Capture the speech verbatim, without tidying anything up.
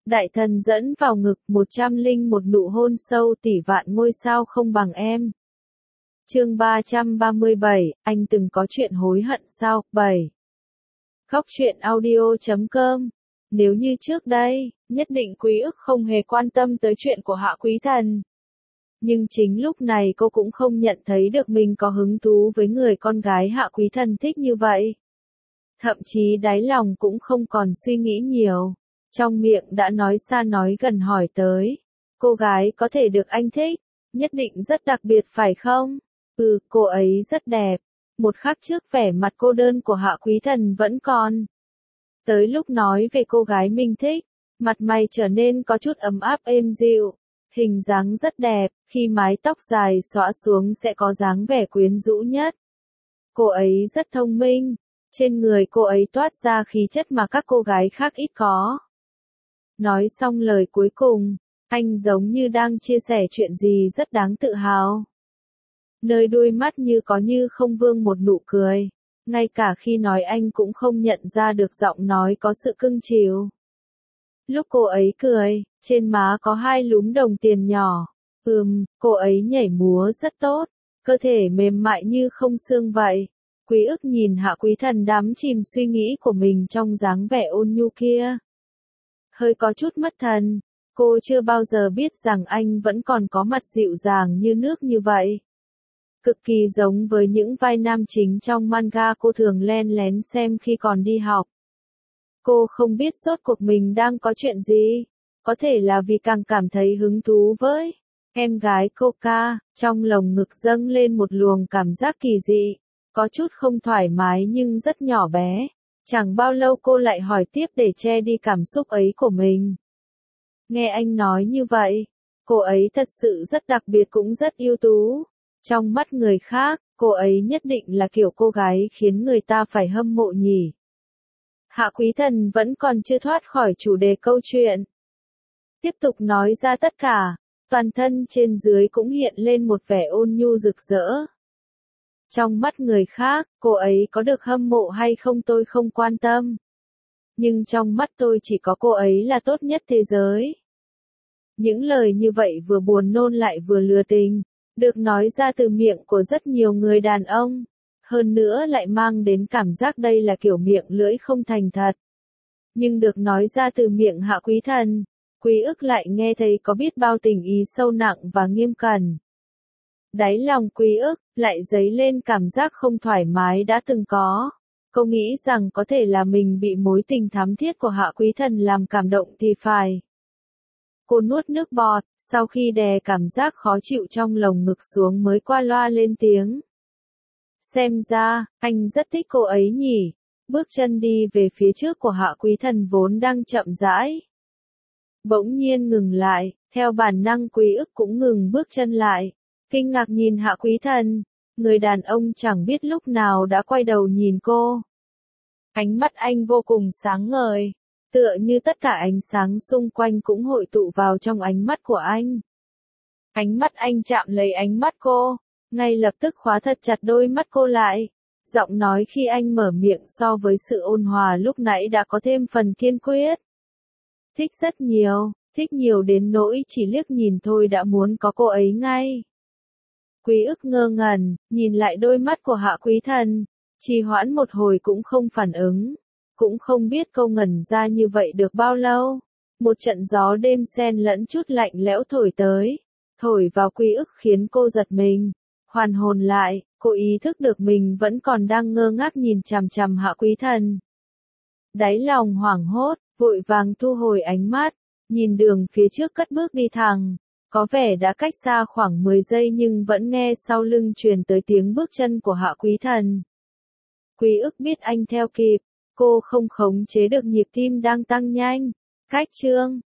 Đại thần dẫn vào ngực, một trăm linh một nụ hôn sâu tỷ vạn ngôi sao không bằng em. Chương ba trăm ba mươi bảy, anh từng có chuyện hối hận sao? bảy. Khóc chuyện audio chấm com. Nếu như trước đây, nhất định Quý Ức không hề quan tâm tới chuyện của Hạ Quý Thần. Nhưng chính lúc này cô cũng không nhận thấy được mình có hứng thú với người con gái Hạ Quý Thần thích như vậy. Thậm chí đáy lòng cũng không còn suy nghĩ nhiều. Trong miệng đã nói xa nói gần hỏi tới. Cô gái có thể được anh thích, nhất định rất đặc biệt phải không? Ừ, cô ấy rất đẹp. Một khắc trước vẻ mặt cô đơn của Hạ Quý Thần vẫn còn. Tới lúc nói về cô gái mình thích, mặt mày trở nên có chút ấm áp êm dịu. Hình dáng rất đẹp, khi mái tóc dài xõa xuống sẽ có dáng vẻ quyến rũ nhất. Cô ấy rất thông minh, trên người cô ấy toát ra khí chất mà các cô gái khác ít có. Nói xong lời cuối cùng, anh giống như đang chia sẻ chuyện gì rất đáng tự hào. Nơi đuôi mắt như có như không vương một nụ cười, ngay cả khi nói anh cũng không nhận ra được giọng nói có sự cưng chiều. Lúc cô ấy cười, trên má có hai lúm đồng tiền nhỏ. Ừm, cô ấy nhảy múa rất tốt, cơ thể mềm mại như không xương vậy. Quý Ức nhìn Hạ Quý Thần đắm chìm suy nghĩ của mình trong dáng vẻ ôn nhu kia. Hơi có chút mất thần, cô chưa bao giờ biết rằng anh vẫn còn có mặt dịu dàng như nước như vậy. Cực kỳ giống với những vai nam chính trong manga cô thường len lén xem khi còn đi học. Cô không biết rốt cuộc mình đang có chuyện gì, có thể là vì càng cảm thấy hứng thú với em gái Coca, trong lồng ngực dâng lên một luồng cảm giác kỳ dị, có chút không thoải mái nhưng rất nhỏ bé. Chẳng bao lâu cô lại hỏi tiếp để che đi cảm xúc ấy của mình. Nghe anh nói như vậy, cô ấy thật sự rất đặc biệt cũng rất ưu tú. Trong mắt người khác, cô ấy nhất định là kiểu cô gái khiến người ta phải hâm mộ nhỉ. Hạ Quý Thần vẫn còn chưa thoát khỏi chủ đề câu chuyện. Tiếp tục nói ra tất cả, toàn thân trên dưới cũng hiện lên một vẻ ôn nhu rực rỡ. Trong mắt người khác, cô ấy có được hâm mộ hay không tôi không quan tâm. Nhưng trong mắt tôi chỉ có cô ấy là tốt nhất thế giới. Những lời như vậy vừa buồn nôn lại vừa lừa tình, được nói ra từ miệng của rất nhiều người đàn ông. Hơn nữa lại mang đến cảm giác đây là kiểu miệng lưỡi không thành thật. Nhưng được nói ra từ miệng Hạ Quý Thần, Quý Ức lại nghe thấy có biết bao tình ý sâu nặng và nghiêm cẩn. Đáy lòng Quý Ức lại dấy lên cảm giác không thoải mái đã từng có. Cô nghĩ rằng có thể là mình bị mối tình thắm thiết của Hạ Quý Thần làm cảm động thì phải. Cô nuốt nước bọt, sau khi đè cảm giác khó chịu trong lồng ngực xuống mới qua loa lên tiếng. Xem ra, anh rất thích cô ấy nhỉ. Bước chân đi về phía trước của Hạ Quý Thần vốn đang chậm rãi. Bỗng nhiên ngừng lại, theo bản năng Quý Ức cũng ngừng bước chân lại. Kinh ngạc nhìn Hạ Quý Thần, người đàn ông chẳng biết lúc nào đã quay đầu nhìn cô. Ánh mắt anh vô cùng sáng ngời, tựa như tất cả ánh sáng xung quanh cũng hội tụ vào trong ánh mắt của anh. Ánh mắt anh chạm lấy ánh mắt cô, ngay lập tức khóa thật chặt đôi mắt cô lại. Giọng nói khi anh mở miệng so với sự ôn hòa lúc nãy đã có thêm phần kiên quyết. Thích rất nhiều, thích nhiều đến nỗi chỉ liếc nhìn thôi đã muốn có cô ấy ngay. Quý Ức ngơ ngẩn, nhìn lại đôi mắt của Hạ Quý Thần, trì hoãn một hồi cũng không phản ứng, cũng không biết câu ngẩn ra như vậy được bao lâu. Một trận gió đêm xen lẫn chút lạnh lẽo thổi tới, thổi vào Quý Ức khiến cô giật mình, hoàn hồn lại, cô ý thức được mình vẫn còn đang ngơ ngác nhìn chằm chằm Hạ Quý Thần. Đáy lòng hoảng hốt, vội vàng thu hồi ánh mắt, nhìn đường phía trước cất bước đi thẳng. Có vẻ đã cách xa khoảng mười giây nhưng vẫn nghe sau lưng truyền tới tiếng bước chân của Hạ Quý Thần. Quý Ức biết anh theo kịp, cô không khống chế được nhịp tim đang tăng nhanh. Cách chương